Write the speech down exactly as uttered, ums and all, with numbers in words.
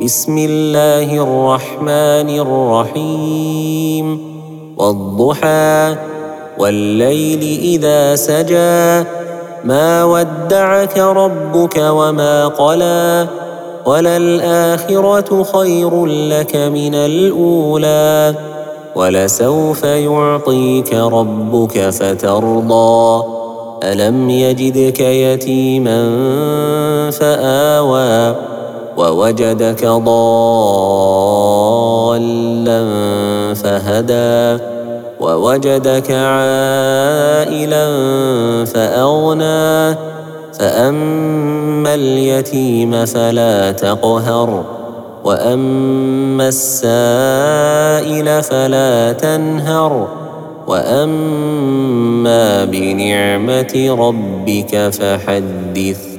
بسم الله الرحمن الرحيم والضحى والليل إذا سجى ما ودعك ربك وما قلى وللآخرة خير لك من الأولى ولسوف يعطيك ربك فترضى ألم يجدك يتيما فآوى ووجدك ضالا فهدى ووجدك عائلا فأغنى فأما اليتيم فلا تقهر وأما السائل فلا تنهر وأما بنعمة ربك فحدث.